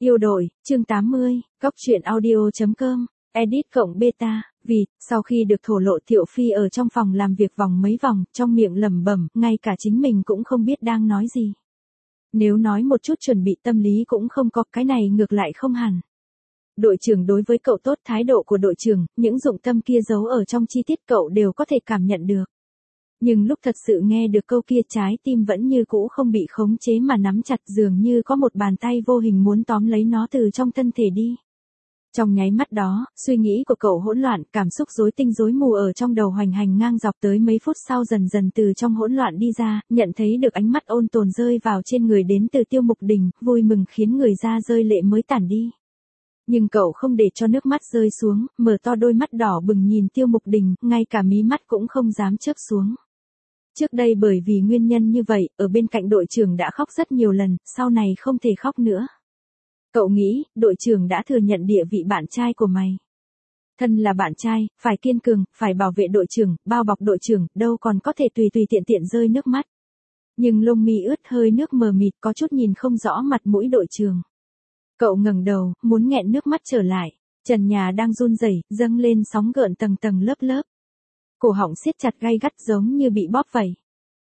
Yêu đội, chương 80, góc truyện audio.com, edit cộng beta, vì, sau khi được thổ lộ Thiệu Phi ở trong phòng làm việc vòng mấy vòng, trong miệng lẩm bẩm, ngay cả chính mình cũng không biết đang nói gì. Nếu nói một chút chuẩn bị tâm lý cũng không có, cái này ngược lại không hẳn. Đội trưởng đối với cậu tốt, thái độ của đội trưởng, những dụng tâm kia giấu ở trong chi tiết cậu đều có thể cảm nhận được. Nhưng lúc thật sự nghe được câu kia, trái tim vẫn như cũ không bị khống chế mà nắm chặt, dường như có một bàn tay vô hình muốn tóm lấy nó từ trong thân thể đi. Trong nháy mắt đó, suy nghĩ của cậu hỗn loạn, cảm xúc rối tinh rối mù ở trong đầu hoành hành ngang dọc, tới mấy phút sau dần dần từ trong hỗn loạn đi ra, nhận thấy được ánh mắt ôn tồn rơi vào trên người đến từ Tiêu Mục Đình, vui mừng khiến người ra rơi lệ mới tản đi. Nhưng cậu không để cho nước mắt rơi xuống, mở to đôi mắt đỏ bừng nhìn Tiêu Mục Đình, ngay cả mí mắt cũng không dám chớp xuống. Trước đây bởi vì nguyên nhân như vậy, ở bên cạnh đội trưởng đã khóc rất nhiều lần, sau này không thể khóc nữa. Cậu nghĩ, đội trưởng đã thừa nhận địa vị bạn trai của mày. Thân là bạn trai, phải kiên cường, phải bảo vệ đội trưởng, bao bọc đội trưởng, đâu còn có thể tùy tiện tiện rơi nước mắt. Nhưng lông mi ướt hơi nước mờ mịt, có chút nhìn không rõ mặt mũi đội trưởng. Cậu ngẩng đầu, muốn nghẹn nước mắt trở lại. Trần nhà đang run rẩy, dâng lên sóng gợn tầng tầng lớp lớp. Cổ họng siết chặt gay gắt giống như bị bóp vậy.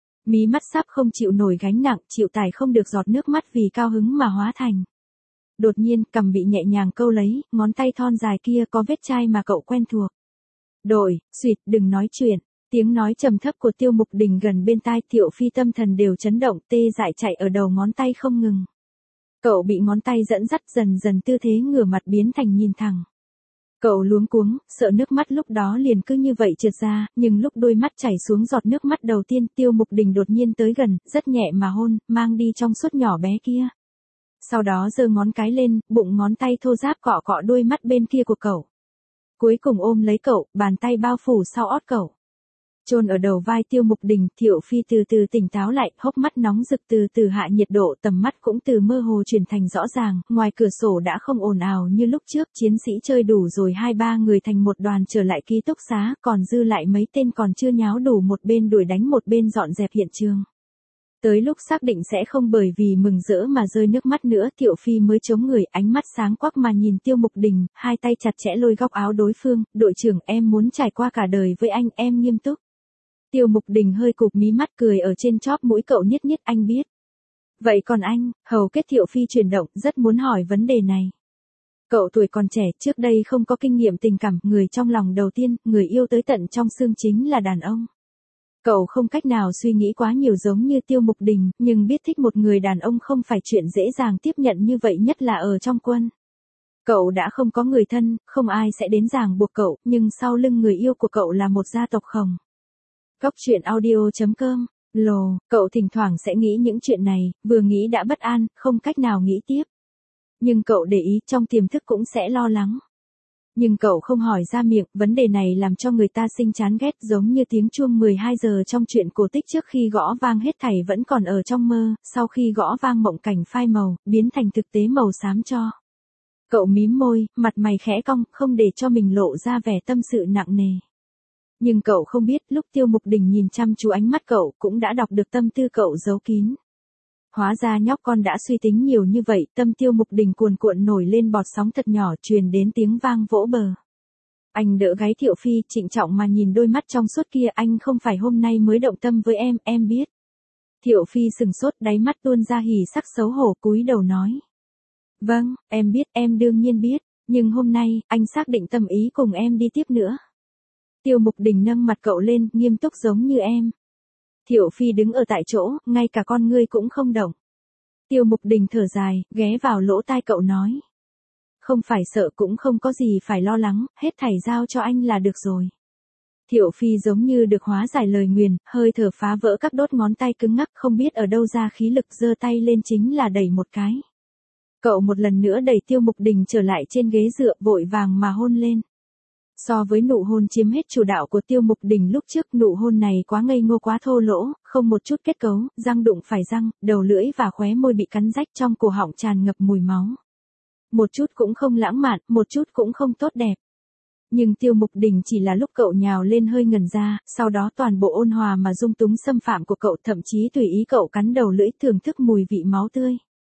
Mí mắt sắp không chịu nổi gánh nặng, chịu tải không được giọt nước mắt vì cao hứng mà hóa thành. Đột nhiên, cằm bị nhẹ nhàng câu lấy, ngón tay thon dài kia có vết chai mà cậu quen thuộc. Đội, xuyệt, đừng nói chuyện. Tiếng nói trầm thấp của Tiêu Mục Đình gần bên tai, Thiệu Phi tâm thần đều chấn động, tê dại chạy ở đầu ngón tay không ngừng. Cậu bị ngón tay dẫn dắt, dần dần tư thế ngửa mặt biến thành nhìn thẳng. Cậu luống cuống, sợ nước mắt lúc đó liền cứ như vậy trượt ra, nhưng lúc đôi mắt chảy xuống giọt nước mắt đầu tiên, Tiêu Mục Đình đột nhiên tới gần, rất nhẹ mà hôn, mang đi trong suốt nhỏ bé kia. Sau đó giơ ngón cái lên, bụng ngón tay thô ráp cọ cọ đôi mắt bên kia của cậu. Cuối cùng ôm lấy cậu, bàn tay bao phủ sau ót cậu. Chôn ở đầu vai Tiêu Mục Đình, Thiệu Phi từ từ tỉnh táo lại, hốc mắt nóng rực từ từ hạ nhiệt độ, tầm mắt cũng từ mơ hồ chuyển thành rõ ràng, ngoài cửa sổ đã không ồn ào như lúc trước, chiến sĩ chơi đủ rồi 2-3 người thành một đoàn trở lại ký túc xá, còn dư lại mấy tên còn chưa nháo đủ, một bên đuổi đánh một bên dọn dẹp hiện trường. Tới lúc xác định sẽ không bởi vì mừng rỡ mà rơi nước mắt nữa, Thiệu Phi mới chống người, ánh mắt sáng quắc mà nhìn Tiêu Mục Đình, hai tay chặt chẽ lôi góc áo đối phương, đội trưởng, em muốn trải qua cả đời với anh, em nghiêm túc. Tiêu Mục Đình hơi cụp mí mắt, cười ở trên chóp mũi cậu, niết niết, anh biết. Vậy còn anh, hầu kết Thiệu Phi chuyển động, rất muốn hỏi vấn đề này. Cậu tuổi còn trẻ, trước đây không có kinh nghiệm tình cảm, người trong lòng đầu tiên, người yêu tới tận trong xương chính là đàn ông. Cậu không cách nào suy nghĩ quá nhiều giống như Tiêu Mục Đình, nhưng biết thích một người đàn ông không phải chuyện dễ dàng tiếp nhận như vậy, nhất là ở trong quân. Cậu đã không có người thân, không ai sẽ đến ràng buộc cậu, nhưng sau lưng người yêu của cậu là một gia tộc khổng. Góc truyện audio.com, cậu thỉnh thoảng sẽ nghĩ những chuyện này, vừa nghĩ đã bất an, không cách nào nghĩ tiếp. Nhưng cậu để ý, trong tiềm thức cũng sẽ lo lắng. Nhưng cậu không hỏi ra miệng, vấn đề này làm cho người ta sinh chán ghét, giống như tiếng chuông 12 giờ trong truyện cổ tích, trước khi gõ vang hết thảy vẫn còn ở trong mơ, sau khi gõ vang mộng cảnh phai màu, biến thành thực tế màu xám cho. Cậu mím môi, mặt mày khẽ cong, không để cho mình lộ ra vẻ tâm sự nặng nề. Nhưng cậu không biết, lúc Tiêu Mục Đình nhìn chăm chú ánh mắt cậu, cũng đã đọc được tâm tư cậu giấu kín. Hóa ra nhóc con đã suy tính nhiều như vậy, tâm Tiêu Mục Đình cuồn cuộn nổi lên bọt sóng thật nhỏ, truyền đến tiếng vang vỗ bờ. Anh đỡ gáy Thiệu Phi, trịnh trọng mà nhìn đôi mắt trong suốt kia, anh không phải hôm nay mới động tâm với em biết. Thiệu Phi sừng sốt, đáy mắt tuôn ra hỉ sắc xấu hổ, cúi đầu nói. Vâng, em biết, em đương nhiên biết, nhưng hôm nay, anh xác định tâm ý cùng em đi tiếp nữa. Tiêu Mục Đình nâng mặt cậu lên, nghiêm túc giống như em. Thiệu Phi đứng ở tại chỗ, ngay cả con ngươi cũng không động. Tiêu Mục Đình thở dài, ghé vào lỗ tai cậu nói. Không phải sợ, cũng không có gì phải lo lắng, hết thảy giao cho anh là được rồi. Thiệu Phi giống như được hóa giải lời nguyền, hơi thở phá vỡ các đốt ngón tay cứng ngắc, không biết ở đâu ra khí lực, giơ tay lên chính là đẩy một cái. Cậu một lần nữa đẩy Tiêu Mục Đình trở lại trên ghế dựa, vội vàng mà hôn lên. So với nụ hôn chiếm hết chủ đạo của Tiêu Mục Đình lúc trước, nụ hôn này quá ngây ngô, quá thô lỗ, không một chút kết cấu, răng đụng phải răng, đầu lưỡi và khóe môi bị cắn rách, trong cổ họng tràn ngập mùi máu. Một chút cũng không lãng mạn, một chút cũng không tốt đẹp. Nhưng Tiêu Mục Đình chỉ là lúc cậu nhào lên hơi ngần ra, sau đó toàn bộ ôn hòa mà dung túng xâm phạm của cậu, thậm chí tùy ý cậu cắn đầu lưỡi, thưởng thức mùi vị máu tươi.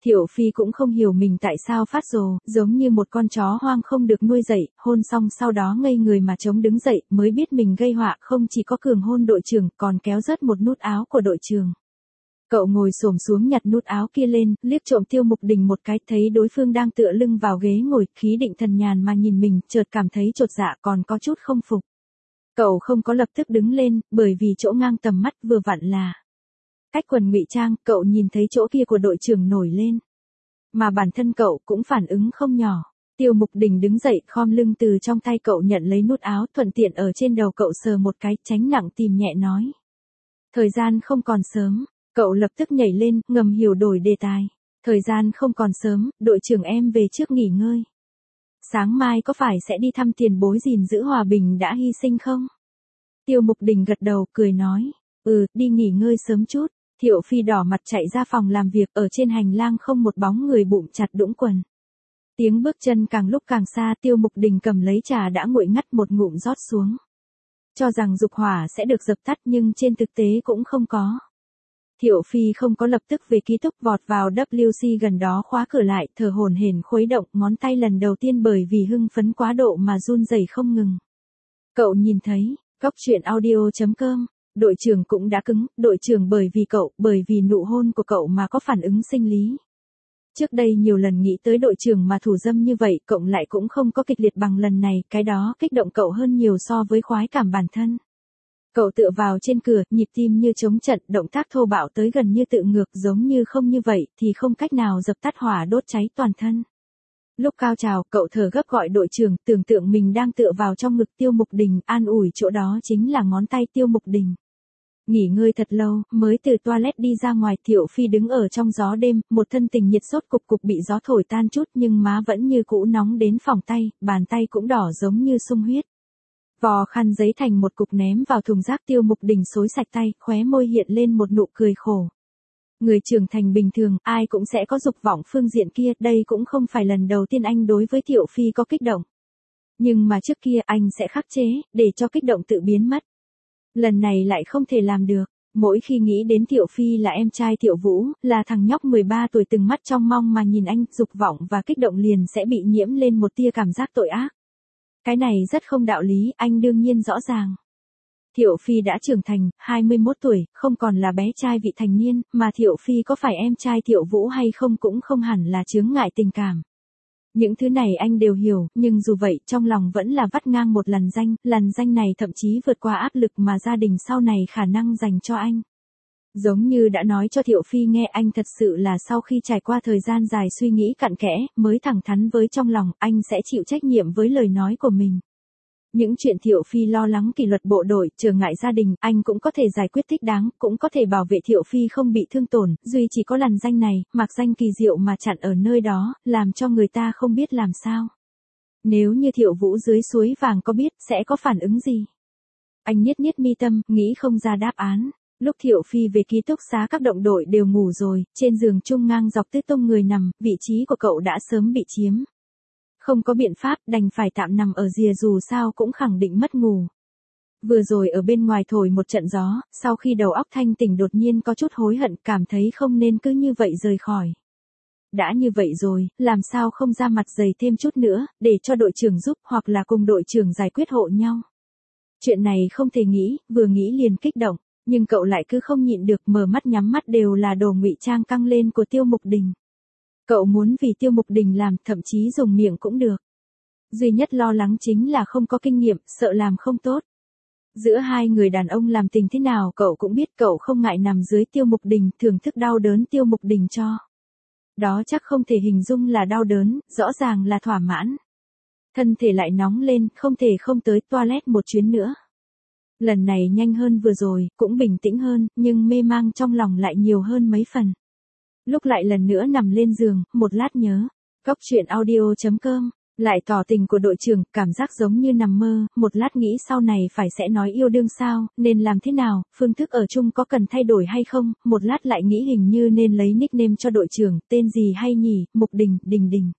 Thiệu Phi cũng không hiểu mình tại sao phát rồ, giống như một con chó hoang không được nuôi dạy, hôn xong sau đó ngây người mà chống đứng dậy, mới biết mình gây họa, không chỉ có cường hôn đội trưởng, còn kéo rớt một nút áo của đội trưởng. Cậu ngồi xổm xuống nhặt nút áo kia lên, liếc trộm Tiêu Mục Đình một cái, thấy đối phương đang tựa lưng vào ghế ngồi, khí định thần nhàn mà nhìn mình, chợt cảm thấy chột dạ, còn có chút không phục. Cậu không có lập tức đứng lên, bởi vì chỗ ngang tầm mắt vừa vặn là cách quần ngụy trang, cậu nhìn thấy chỗ kia của đội trưởng nổi lên. Mà bản thân cậu cũng phản ứng không nhỏ. Tiêu Mục Đình đứng dậy, khom lưng từ trong tay cậu nhận lấy nút áo, thuận tiện ở trên đầu cậu sờ một cái, tránh nặng tìm nhẹ nói. Thời gian không còn sớm. Cậu lập tức nhảy lên, ngầm hiểu đổi đề tài. Thời gian không còn sớm, đội trưởng em về trước nghỉ ngơi. Sáng mai có phải sẽ đi thăm tiền bối gìn giữ hòa bình đã hy sinh không? Tiêu Mục Đình gật đầu, cười nói. Đi nghỉ ngơi sớm chút. Thiệu Phi đỏ mặt chạy ra phòng làm việc, ở trên hành lang không một bóng người, bụng chặt đũng quần. Tiếng bước chân càng lúc càng xa, Tiêu Mục Đình cầm lấy trà đã nguội ngắt một ngụm rót xuống. Cho rằng dục hỏa sẽ được dập tắt nhưng trên thực tế cũng không có. Thiệu Phi không có lập tức về ký túc, vọt vào WC gần đó khóa cửa lại, thở hổn hển khuấy động, ngón tay lần đầu tiên bởi vì hưng phấn quá độ mà run rẩy không ngừng. Cậu nhìn thấy, coctruyện.audio.com, đội trưởng cũng đã cứng, đội trưởng bởi vì nụ hôn của cậu mà có phản ứng sinh lý. Trước đây nhiều lần nghĩ tới đội trưởng mà thủ dâm như vậy, cộng lại cũng không có kịch liệt bằng lần này, cái đó kích động cậu hơn nhiều so với khoái cảm bản thân. Cậu tựa vào trên cửa, nhịp tim như chống trận, động tác thô bạo tới gần như tự ngược, giống như không như vậy thì không cách nào dập tắt hỏa đốt cháy toàn thân. Lúc cao trào, cậu thở gấp gọi đội trưởng, tưởng tượng mình đang tựa vào trong ngực Tiêu Mục Đình, an ủi chỗ đó chính là ngón tay Tiêu Mục Đình. Nghỉ ngơi thật lâu, mới từ toilet đi ra ngoài. Thiệu Phi đứng ở trong gió đêm, một thân tình nhiệt sốt cục cục bị gió thổi tan chút nhưng má vẫn như cũ nóng đến phỏng tay, bàn tay cũng đỏ giống như sung huyết. Vò khăn giấy thành một cục ném vào thùng rác. Tiêu Mục Đình xối sạch tay, khóe môi hiện lên một nụ cười khổ. Người trưởng thành bình thường, ai cũng sẽ có dục vọng phương diện kia, đây cũng không phải lần đầu tiên anh đối với Thiệu Phi có kích động. Nhưng mà trước kia anh sẽ khắc chế, để cho kích động tự biến mất. Lần này lại không thể làm được. Mỗi khi nghĩ đến Thiệu Phi là em trai Thiệu Vũ, là thằng nhóc 13 tuổi từng mắt trong mong mà nhìn anh, dục vọng và kích động liền sẽ bị nhiễm lên một tia cảm giác tội ác. Cái này rất không đạo lý, anh đương nhiên rõ ràng. Thiệu Phi đã trưởng thành, 21 tuổi, không còn là bé trai vị thành niên, mà Thiệu Phi có phải em trai Thiệu Vũ hay không cũng không hẳn là chướng ngại tình cảm. Những thứ này anh đều hiểu, nhưng dù vậy trong lòng vẫn là vắt ngang một lằn danh này thậm chí vượt qua áp lực mà gia đình sau này khả năng dành cho anh. Giống như đã nói cho Thiệu Phi nghe, anh thật sự là sau khi trải qua thời gian dài suy nghĩ cặn kẽ, mới thẳng thắn với trong lòng, anh sẽ chịu trách nhiệm với lời nói của mình. Những chuyện Thiệu Phi lo lắng kỷ luật bộ đội, trở ngại gia đình, anh cũng có thể giải quyết thích đáng, cũng có thể bảo vệ Thiệu Phi không bị thương tổn, duy chỉ có lằn danh này, mạc danh kỳ diệu mà chặn ở nơi đó, làm cho người ta không biết làm sao. Nếu như Thiệu Vũ dưới suối vàng có biết, sẽ có phản ứng gì? Anh niết mi tâm, nghĩ không ra đáp án. Lúc Thiệu Phi về ký túc xá các đồng đội đều ngủ rồi, trên giường chung ngang dọc tứ tung người nằm, vị trí của cậu đã sớm bị chiếm. Không có biện pháp, đành phải tạm nằm ở rìa, dù sao cũng khẳng định mất ngủ. Vừa rồi ở bên ngoài thổi một trận gió, sau khi đầu óc thanh tỉnh đột nhiên có chút hối hận, cảm thấy không nên cứ như vậy rời khỏi. Đã như vậy rồi, làm sao không ra mặt dày thêm chút nữa, để cho đội trưởng giúp, hoặc là cùng đội trưởng giải quyết hộ nhau. Chuyện này không thể nghĩ, vừa nghĩ liền kích động, nhưng cậu lại cứ không nhịn được, mở mắt nhắm mắt đều là đồ ngụy trang căng lên của Tiêu Mục Đình. Cậu muốn vì Tiêu Mục Đình làm, thậm chí dùng miệng cũng được. Duy nhất lo lắng chính là không có kinh nghiệm, sợ làm không tốt. Giữa hai người đàn ông làm tình thế nào cậu cũng biết, cậu không ngại nằm dưới Tiêu Mục Đình, thưởng thức đau đớn Tiêu Mục Đình cho. Đó chắc không thể hình dung là đau đớn, rõ ràng là thỏa mãn. Thân thể lại nóng lên, không thể không tới toilet một chuyến nữa. Lần này nhanh hơn vừa rồi, cũng bình tĩnh hơn, nhưng mê mang trong lòng lại nhiều hơn mấy phần. Lúc lại lần nữa nằm lên giường, một lát nhớ. Coctruyện.audio.com, lại tỏ tình của đội trưởng, cảm giác giống như nằm mơ, một lát nghĩ sau này phải sẽ nói yêu đương sao, nên làm thế nào, phương thức ở chung có cần thay đổi hay không, một lát lại nghĩ hình như nên lấy nickname cho đội trưởng, tên gì hay nhỉ, Mục Đình, Đình.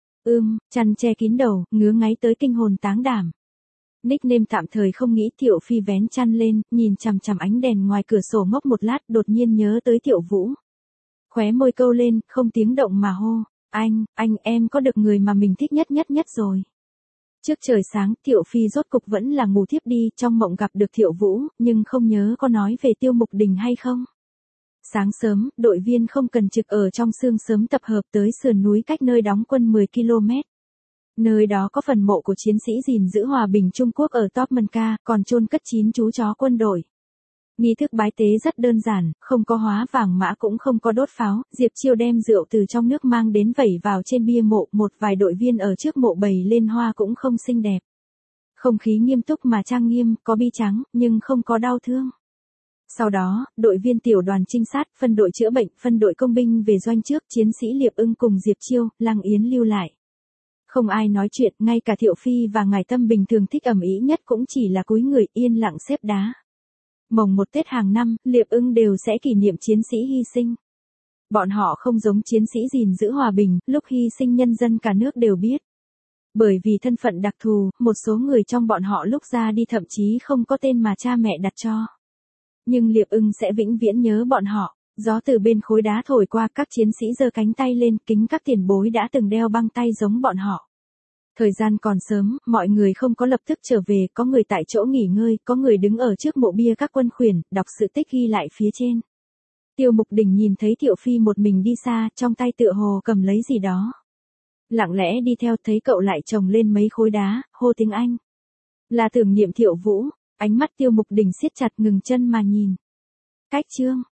Chăn che kín đầu, ngứa ngáy tới kinh hồn táng đảm. Nickname tạm thời không nghĩ. Thiệu Phi vén chăn lên, nhìn chằm chằm ánh đèn ngoài cửa sổ ngốc một lát, đột nhiên nhớ tới Thiệu Vũ. Khóe môi câu lên, không tiếng động mà hô. Anh em có được người mà mình thích nhất rồi. Trước trời sáng, Thiệu Phi rốt cục vẫn là ngủ thiếp đi, trong mộng gặp được Thiệu Vũ, nhưng không nhớ có nói về Tiêu Mục Đình hay không. Sáng sớm, đội viên không cần trực ở trong sương sớm tập hợp tới sườn núi cách nơi đóng quân 10 km. Nơi đó có phần mộ của chiến sĩ gìn giữ hòa bình Trung Quốc ở Topmanka, còn chôn cất 9 chú chó quân đội. Nghi thức bái tế rất đơn giản, không có hóa vàng mã cũng không có đốt pháo, Diệp Chiêu đem rượu từ trong nước mang đến vẩy vào trên bia mộ, một vài đội viên ở trước mộ bày lên hoa cũng không xinh đẹp. Không khí nghiêm túc mà trang nghiêm, có bi trắng, nhưng không có đau thương. Sau đó, đội viên tiểu đoàn trinh sát, phân đội chữa bệnh, phân đội công binh về doanh trước, chiến sĩ Liệp Ưng cùng Diệp Chiêu, Lăng Yến lưu lại. Không ai nói chuyện, ngay cả Thiệu Phi và Ngải Tâm bình thường thích ầm ĩ nhất cũng chỉ là cúi người yên lặng xếp đá. Mồng 1 Tết hàng năm, Liệp Ưng đều sẽ kỷ niệm chiến sĩ hy sinh. Bọn họ không giống chiến sĩ gìn giữ hòa bình, lúc hy sinh nhân dân cả nước đều biết. Bởi vì thân phận đặc thù, một số người trong bọn họ lúc ra đi thậm chí không có tên mà cha mẹ đặt cho. Nhưng Liệp Ưng sẽ vĩnh viễn nhớ bọn họ. Gió từ bên khối đá thổi qua, các chiến sĩ giơ cánh tay lên, kính các tiền bối đã từng đeo băng tay giống bọn họ. Thời gian còn sớm, mọi người không có lập tức trở về, có người tại chỗ nghỉ ngơi, có người đứng ở trước mộ bia các quân khuyển, đọc sự tích ghi lại phía trên. Tiêu Mục Đình nhìn thấy Thiệu Phi một mình đi xa, trong tay tựa hồ cầm lấy gì đó. Lặng lẽ đi theo, thấy cậu lại chồng lên mấy khối đá, hô tiếng Anh. Là tưởng niệm Thiệu Vũ, ánh mắt Tiêu Mục Đình siết chặt, ngừng chân mà nhìn. Cách chương